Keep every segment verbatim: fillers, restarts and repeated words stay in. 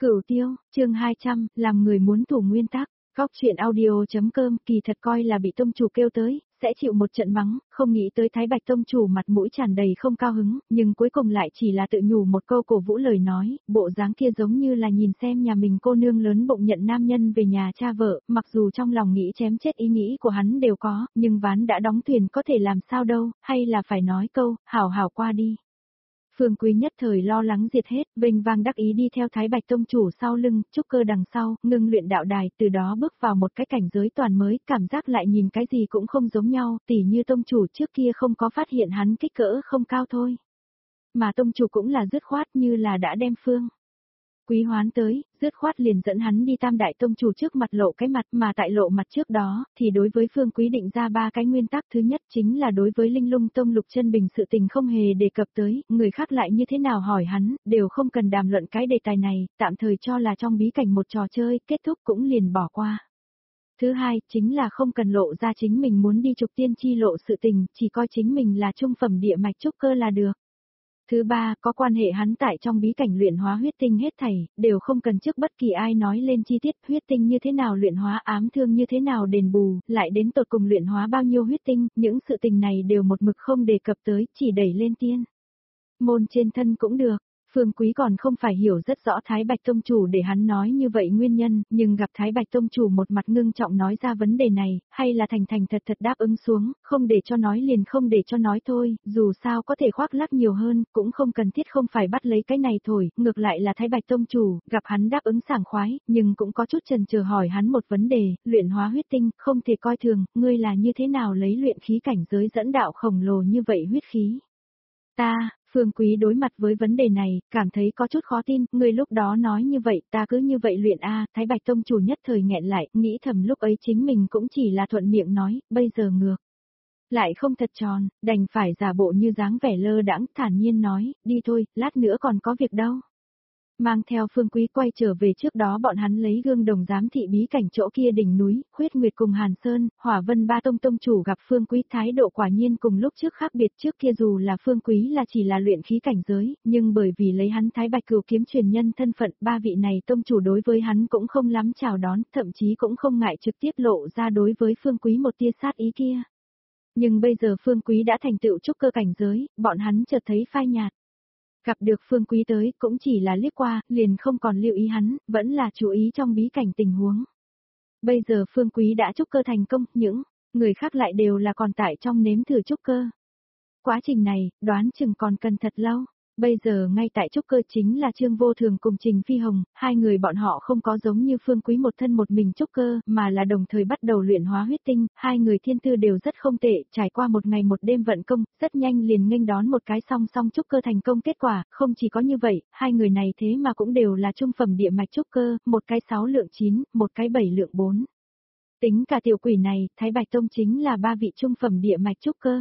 Cửu Tiêu, chương hai trăm, làm người muốn thủ nguyên tắc. Góc truyện audio.com kỳ thật coi là bị tông chủ kêu tới, sẽ chịu một trận mắng, không nghĩ tới Thái Bạch tông chủ mặt mũi tràn đầy không cao hứng, nhưng cuối cùng lại chỉ là tự nhủ một câu cổ vũ lời nói, bộ dáng kia giống như là nhìn xem nhà mình cô nương lớn bụng nhận nam nhân về nhà cha vợ, mặc dù trong lòng nghĩ chém chết ý nghĩ của hắn đều có, nhưng ván đã đóng thuyền có thể làm sao đâu, hay là phải nói câu, hảo hảo qua đi. Phương Quý nhất thời lo lắng diệt hết, vênh vang đắc ý đi theo Thái Bạch tông chủ sau lưng, trúc cơ đằng sau, ngưng luyện đạo đài, từ đó bước vào một cái cảnh giới toàn mới, cảm giác lại nhìn cái gì cũng không giống nhau, tỉ như tông chủ trước kia không có phát hiện hắn kích cỡ không cao thôi. Mà tông chủ cũng là dứt khoát như là đã đem Phương Quý hoán tới, dứt khoát liền dẫn hắn đi tam đại tông chủ trước mặt lộ cái mặt, mà tại lộ mặt trước đó, thì đối với Phương Quý định ra ba cái nguyên tắc. Thứ nhất chính là đối với Linh Lung Tông Lục Chân Bình sự tình không hề đề cập tới, người khác lại như thế nào hỏi hắn, đều không cần đàm luận cái đề tài này, tạm thời cho là trong bí cảnh một trò chơi, kết thúc cũng liền bỏ qua. Thứ hai, chính là không cần lộ ra chính mình muốn đi trục tiên chi lộ sự tình, chỉ coi chính mình là trung phẩm địa mạch trúc cơ là được. Thứ ba, có quan hệ hắn tại trong bí cảnh luyện hóa huyết tinh hết thảy, đều không cần trước bất kỳ ai nói lên chi tiết huyết tinh như thế nào luyện hóa, ám thương như thế nào đền bù, lại đến tột cùng luyện hóa bao nhiêu huyết tinh, những sự tình này đều một mực không đề cập tới, chỉ đẩy lên tiên môn trên thân cũng được. Phương Quý còn không phải hiểu rất rõ Thái Bạch tông chủ để hắn nói như vậy nguyên nhân, nhưng gặp Thái Bạch tông chủ một mặt ngưng trọng nói ra vấn đề này, hay là thành thành thật thật đáp ứng xuống, không để cho nói liền không để cho nói thôi, dù sao có thể khoác lác nhiều hơn, cũng không cần thiết không phải bắt lấy cái này thổi, ngược lại là Thái Bạch tông chủ, gặp hắn đáp ứng sảng khoái, nhưng cũng có chút chần chờ hỏi hắn một vấn đề, luyện hóa huyết tinh, không thể coi thường, ngươi là như thế nào lấy luyện khí cảnh giới dẫn đạo khổng lồ như vậy huyết khí. Ta, Phương Quý đối mặt với vấn đề này, cảm thấy có chút khó tin, người lúc đó nói như vậy, ta cứ như vậy luyện a. Thái Bạch tông chủ nhất thời nghẹn lại, nghĩ thầm lúc ấy chính mình cũng chỉ là thuận miệng nói, bây giờ ngược lại không thật tròn, đành phải giả bộ như dáng vẻ lơ đãng, thản nhiên nói, đi thôi, lát nữa còn có việc đâu. Mang theo Phương Quý quay trở về trước đó bọn hắn lấy gương đồng giám thị bí cảnh chỗ kia đỉnh núi, Khuyết Nguyệt cùng Hàn Sơn, Hỏa Vân ba tông tông chủ gặp Phương Quý thái độ quả nhiên cùng lúc trước khác biệt. Trước kia dù là Phương Quý là chỉ là luyện khí cảnh giới, nhưng bởi vì lấy hắn Thái Bạch Cửu kiếm truyền nhân thân phận, ba vị này tông chủ đối với hắn cũng không lắm chào đón, thậm chí cũng không ngại trực tiếp lộ ra đối với Phương Quý một tia sát ý kia. Nhưng bây giờ Phương Quý đã thành tựu trúc cơ cảnh giới, bọn hắn chợt thấy phai nhạt. Gặp được Phương Quý tới, cũng chỉ là liếc qua, liền không còn lưu ý hắn, vẫn là chú ý trong bí cảnh tình huống. Bây giờ Phương Quý đã trúc cơ thành công, những người khác lại đều là còn tại trong nếm thử trúc cơ. Quá trình này, đoán chừng còn cần thật lâu. Bây giờ ngay tại trúc cơ chính là Trương Vô Thường cùng Trình Phi Hồng, hai người bọn họ không có giống như Phương Quý một thân một mình trúc cơ, mà là đồng thời bắt đầu luyện hóa huyết tinh, hai người thiên tư đều rất không tệ, trải qua một ngày một đêm vận công, rất nhanh liền nghênh đón một cái song song trúc cơ thành công. Kết quả, không chỉ có như vậy, hai người này thế mà cũng đều là trung phẩm địa mạch trúc cơ, một cái sáu lượng chín, một cái bảy lượng bốn. Tính cả tiểu quỷ này, Thái Bạch Tông chính là ba vị trung phẩm địa mạch trúc cơ.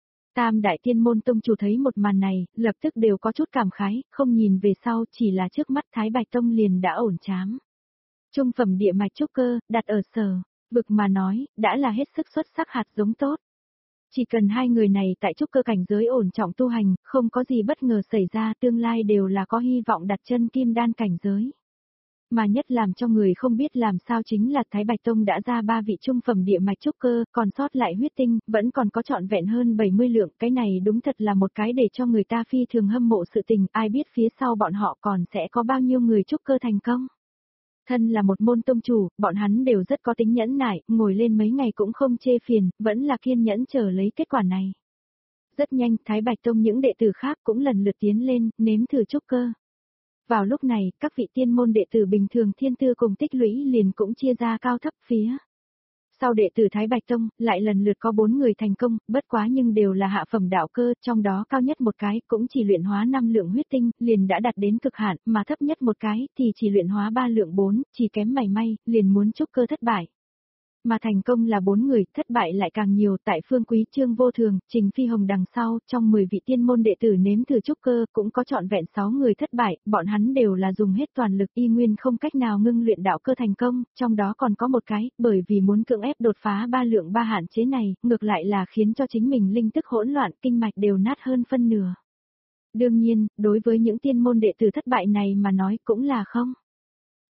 Tam đại tiên môn tông chủ thấy một màn này, lập tức đều có chút cảm khái, không nhìn về sau, chỉ là trước mắt Thái Bạch Tông liền đã ổn chám. Trung phẩm địa mạch trúc cơ, đặt ở sở, vực mà nói, đã là hết sức xuất sắc hạt giống tốt. Chỉ cần hai người này tại trúc cơ cảnh giới ổn trọng tu hành, không có gì bất ngờ xảy ra, tương lai đều là có hy vọng đặt chân kim đan cảnh giới. Mà nhất làm cho người không biết làm sao chính là Thái Bạch Tông đã ra ba vị trung phẩm địa mạch trúc cơ, còn sót lại huyết tinh, vẫn còn có trọn vẹn hơn bảy mươi lượng, cái này đúng thật là một cái để cho người ta phi thường hâm mộ sự tình, ai biết phía sau bọn họ còn sẽ có bao nhiêu người trúc cơ thành công. Thân là một môn tông chủ, bọn hắn đều rất có tính nhẫn nại, ngồi lên mấy ngày cũng không chê phiền, vẫn là kiên nhẫn chờ lấy kết quả này. Rất nhanh, Thái Bạch Tông những đệ tử khác cũng lần lượt tiến lên, nếm thử trúc cơ. Vào lúc này, các vị tiên môn đệ tử bình thường thiên tư cùng tích lũy liền cũng chia ra cao thấp phía. Sau đệ tử Thái Bạch Tông, lại lần lượt có bốn người thành công, bất quá nhưng đều là hạ phẩm đạo cơ, trong đó cao nhất một cái cũng chỉ luyện hóa năm lượng huyết tinh, liền đã đạt đến cực hạn, mà thấp nhất một cái thì chỉ luyện hóa ba lượng bốn, chỉ kém mảy may, liền muốn trúc cơ thất bại. Mà thành công là bốn người, thất bại lại càng nhiều. Tại Phương Quý, Trương Vô Thường, Trình Phi Hồng đằng sau, trong mười vị tiên môn đệ tử nếm thử trúc cơ, cũng có trọn vẹn sáu người thất bại, bọn hắn đều là dùng hết toàn lực y nguyên không cách nào ngưng luyện đạo cơ thành công, trong đó còn có một cái, bởi vì muốn cưỡng ép đột phá ba lượng ba hạn chế này, ngược lại là khiến cho chính mình linh tức hỗn loạn, kinh mạch đều nát hơn phân nửa. Đương nhiên, đối với những tiên môn đệ tử thất bại này mà nói cũng là không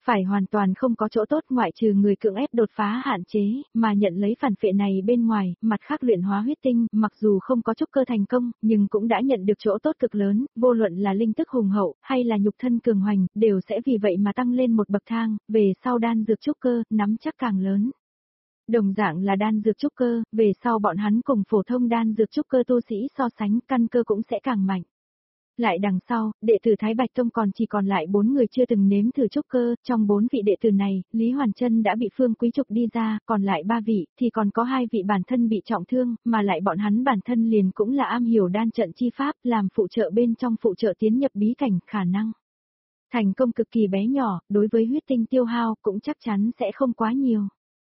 Phải hoàn toàn không có chỗ tốt ngoại trừ người cưỡng ép đột phá hạn chế, mà nhận lấy phản phệ này bên ngoài, mặt khác luyện hóa huyết tinh, mặc dù không có trúc cơ thành công, nhưng cũng đã nhận được chỗ tốt cực lớn, vô luận là linh tức hùng hậu, hay là nhục thân cường hoành, đều sẽ vì vậy mà tăng lên một bậc thang, về sau đan dược trúc cơ, nắm chắc càng lớn. Đồng dạng là đan dược trúc cơ, về sau bọn hắn cùng phổ thông đan dược trúc cơ tu sĩ so sánh, căn cơ cũng sẽ càng mạnh. Lại đằng sau, đệ tử Thái Bạch Tông còn chỉ còn lại bốn người chưa từng nếm thử trúc cơ, trong bốn vị đệ tử này, Lý Hoàn Trân đã bị Phương Quý trục đi ra, còn lại ba vị, thì còn có hai vị bản thân bị trọng thương, mà lại bọn hắn bản thân liền cũng là am hiểu đan trận chi pháp, làm phụ trợ bên trong phụ trợ tiến nhập bí cảnh, khả năng thành công cực kỳ bé nhỏ, đối với huyết tinh tiêu hao cũng chắc chắn sẽ không quá nhiều.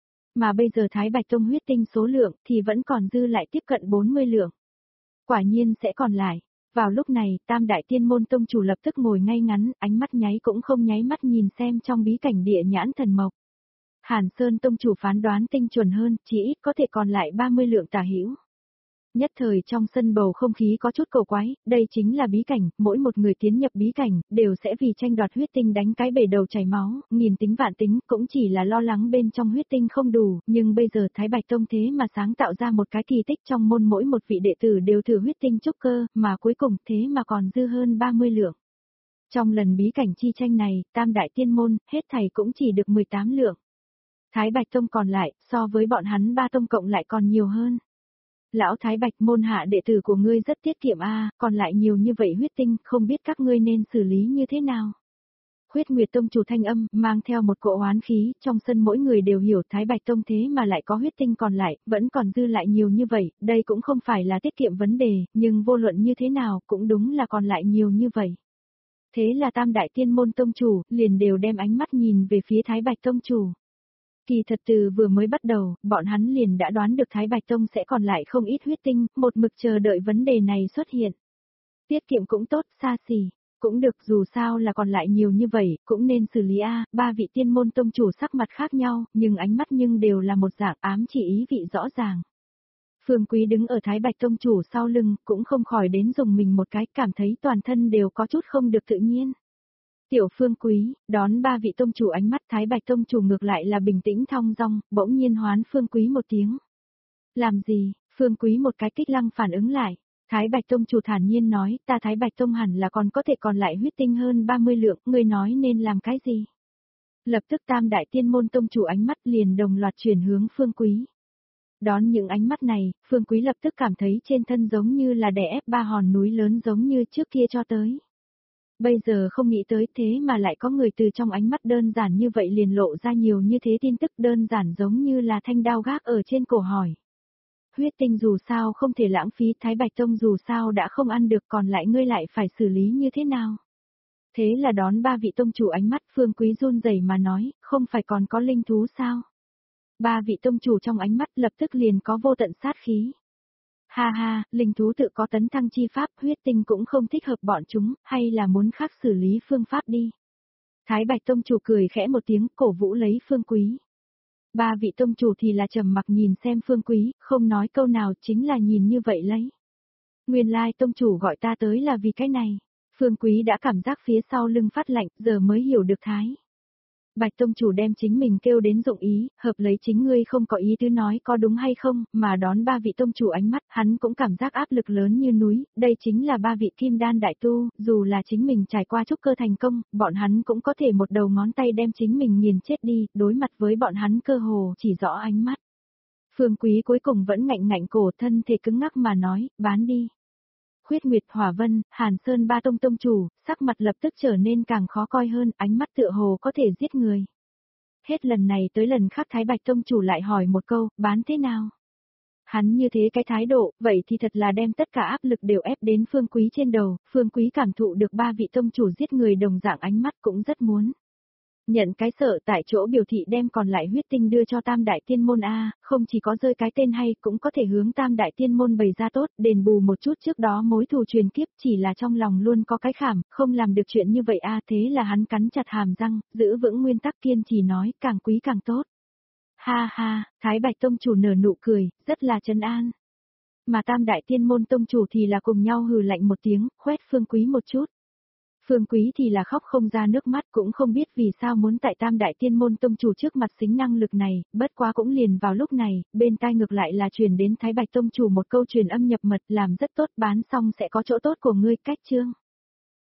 Mà bây giờ Thái Bạch Tông huyết tinh số lượng thì vẫn còn dư lại tiếp cận bốn mươi lượng. Quả nhiên sẽ còn lại. Vào lúc này, Tam Đại Tiên Môn Tông chủ lập tức ngồi ngay ngắn, ánh mắt nháy cũng không nháy mắt nhìn xem trong bí cảnh địa nhãn thần mộc. Hàn Sơn Tông chủ phán đoán tinh chuẩn hơn, chỉ ít có thể còn lại ba mươi lượng tả hữu. Nhất thời trong sân bầu không khí có chút cầu quái, đây chính là bí cảnh, mỗi một người tiến nhập bí cảnh, đều sẽ vì tranh đoạt huyết tinh đánh cái bể đầu chảy máu, nghìn tính vạn tính, cũng chỉ là lo lắng bên trong huyết tinh không đủ, nhưng bây giờ Thái Bạch Tông thế mà sáng tạo ra một cái kỳ tích trong môn mỗi một vị đệ tử đều thử huyết tinh trúc cơ, mà cuối cùng thế mà còn dư hơn ba mươi lượng. Trong lần bí cảnh chi tranh này, Tam Đại Tiên Môn, hết thảy cũng chỉ được mười tám lượng. Thái Bạch Tông còn lại, so với bọn hắn ba tông cộng lại còn nhiều hơn. Lão Thái Bạch, môn hạ đệ tử của ngươi rất tiết kiệm a, còn lại nhiều như vậy huyết tinh, không biết các ngươi nên xử lý như thế nào. Huyết Nguyệt Tông chủ thanh âm, mang theo một cỗ oán khí, trong sân mỗi người đều hiểu Thái Bạch Tông thế mà lại có huyết tinh còn lại, vẫn còn dư lại nhiều như vậy, đây cũng không phải là tiết kiệm vấn đề, nhưng vô luận như thế nào, cũng đúng là còn lại nhiều như vậy. Thế là Tam Đại Tiên Môn Tông chủ, liền đều đem ánh mắt nhìn về phía Thái Bạch Tông chủ. Kỳ thật từ vừa mới bắt đầu, bọn hắn liền đã đoán được Thái Bạch Tông sẽ còn lại không ít huyết tinh, một mực chờ đợi vấn đề này xuất hiện. Tiết kiệm cũng tốt, xa xỉ, cũng được, dù sao là còn lại nhiều như vậy, cũng nên xử lý a. Ba vị tiên môn tông chủ sắc mặt khác nhau, nhưng ánh mắt nhưng đều là một dạng, ám chỉ ý vị rõ ràng. Phương Quý đứng ở Thái Bạch Tông chủ sau lưng, cũng không khỏi đến dùng mình một cái, cảm thấy toàn thân đều có chút không được tự nhiên. Tiểu Phương Quý, đón ba vị tông chủ ánh mắt, Thái Bạch Tông chủ ngược lại là bình tĩnh thong dong, bỗng nhiên hoán Phương Quý một tiếng. Làm gì? Phương Quý một cái kích lăng phản ứng lại. Thái Bạch Tông chủ thản nhiên nói, ta Thái Bạch Tông hẳn là còn có thể còn lại huyết tinh hơn ba mươi lượng, ngươi nói nên làm cái gì? Lập tức Tam Đại Tiên Môn Tông chủ ánh mắt liền đồng loạt chuyển hướng Phương Quý. Đón những ánh mắt này, Phương Quý lập tức cảm thấy trên thân giống như là đè ép ba hòn núi lớn giống như trước kia cho tới. Bây giờ không nghĩ tới thế mà lại có người từ trong ánh mắt đơn giản như vậy liền lộ ra nhiều như thế tin tức đơn giản giống như là thanh đao gác ở trên cổ hỏi. Huyết tinh dù sao không thể lãng phí, Thái Bạch Tông dù sao đã không ăn được, còn lại ngươi lại phải xử lý như thế nào? Thế là đón ba vị tông chủ ánh mắt, Phương Quý run rẩy mà nói, không phải còn có linh thú sao? Ba vị tông chủ trong ánh mắt lập tức liền có vô tận sát khí. Ha ha, linh thú tự có tấn thăng chi pháp, huyết tinh cũng không thích hợp bọn chúng, hay là muốn khác xử lý phương pháp đi. Thái Bạch Tông chủ cười khẽ một tiếng, cổ vũ lấy Phương Quý. Ba vị tông chủ thì là trầm mặc nhìn xem Phương Quý, không nói câu nào, chính là nhìn như vậy lấy. Nguyên lai tông chủ gọi ta tới là vì cái này. Phương Quý đã cảm giác phía sau lưng phát lạnh, giờ mới hiểu được Thái Bạch Tông chủ đem chính mình kêu đến dụng ý, hợp lấy chính ngươi không có ý tứ nói có đúng hay không, mà đón ba vị tông chủ ánh mắt, hắn cũng cảm giác áp lực lớn như núi, đây chính là ba vị kim đan đại tu, dù là chính mình trải qua trúc cơ thành công, bọn hắn cũng có thể một đầu ngón tay đem chính mình nghiền chết đi, đối mặt với bọn hắn cơ hồ chỉ rõ ánh mắt. Phương Quý cuối cùng vẫn ngạnh ngạnh cổ, thân thể cứng ngắc mà nói, bán đi. Huyết Nguyệt, Hỏa Vân, Hàn Sơn ba tông tông chủ, sắc mặt lập tức trở nên càng khó coi hơn, ánh mắt tựa hồ có thể giết người. Hết lần này tới lần khác Thái Bạch tông chủ lại hỏi một câu, bán thế nào? Hắn như thế cái thái độ, vậy thì thật là đem tất cả áp lực đều ép đến Phương Quý trên đầu, Phương Quý cảm thụ được ba vị tông chủ giết người đồng dạng ánh mắt cũng rất muốn nhận cái sợ, tại chỗ biểu thị đem còn lại huyết tinh đưa cho Tam Đại Tiên Môn A, không chỉ có rơi cái tên hay, cũng có thể hướng Tam Đại Tiên Môn bày ra tốt, đền bù một chút trước đó mối thù truyền kiếp, chỉ là trong lòng luôn có cái khảm, không làm được chuyện như vậy A, thế là hắn cắn chặt hàm răng, giữ vững nguyên tắc kiên trì nói, càng quý càng tốt. Ha ha, Thái Bạch tông chủ nở nụ cười, rất là trấn an. Mà Tam Đại Tiên Môn tông chủ thì là cùng nhau hừ lạnh một tiếng, khoét Phương Quý một chút. Phương Quý thì là khóc không ra nước mắt, cũng không biết vì sao muốn tại Tam Đại Tiên Môn Tông chủ trước mặt xính năng lực này, bất quá cũng liền vào lúc này, bên tai ngược lại là truyền đến Thái Bạch Tông chủ một câu truyền âm nhập mật, làm rất tốt, bán xong sẽ có chỗ tốt của ngươi, cách chương.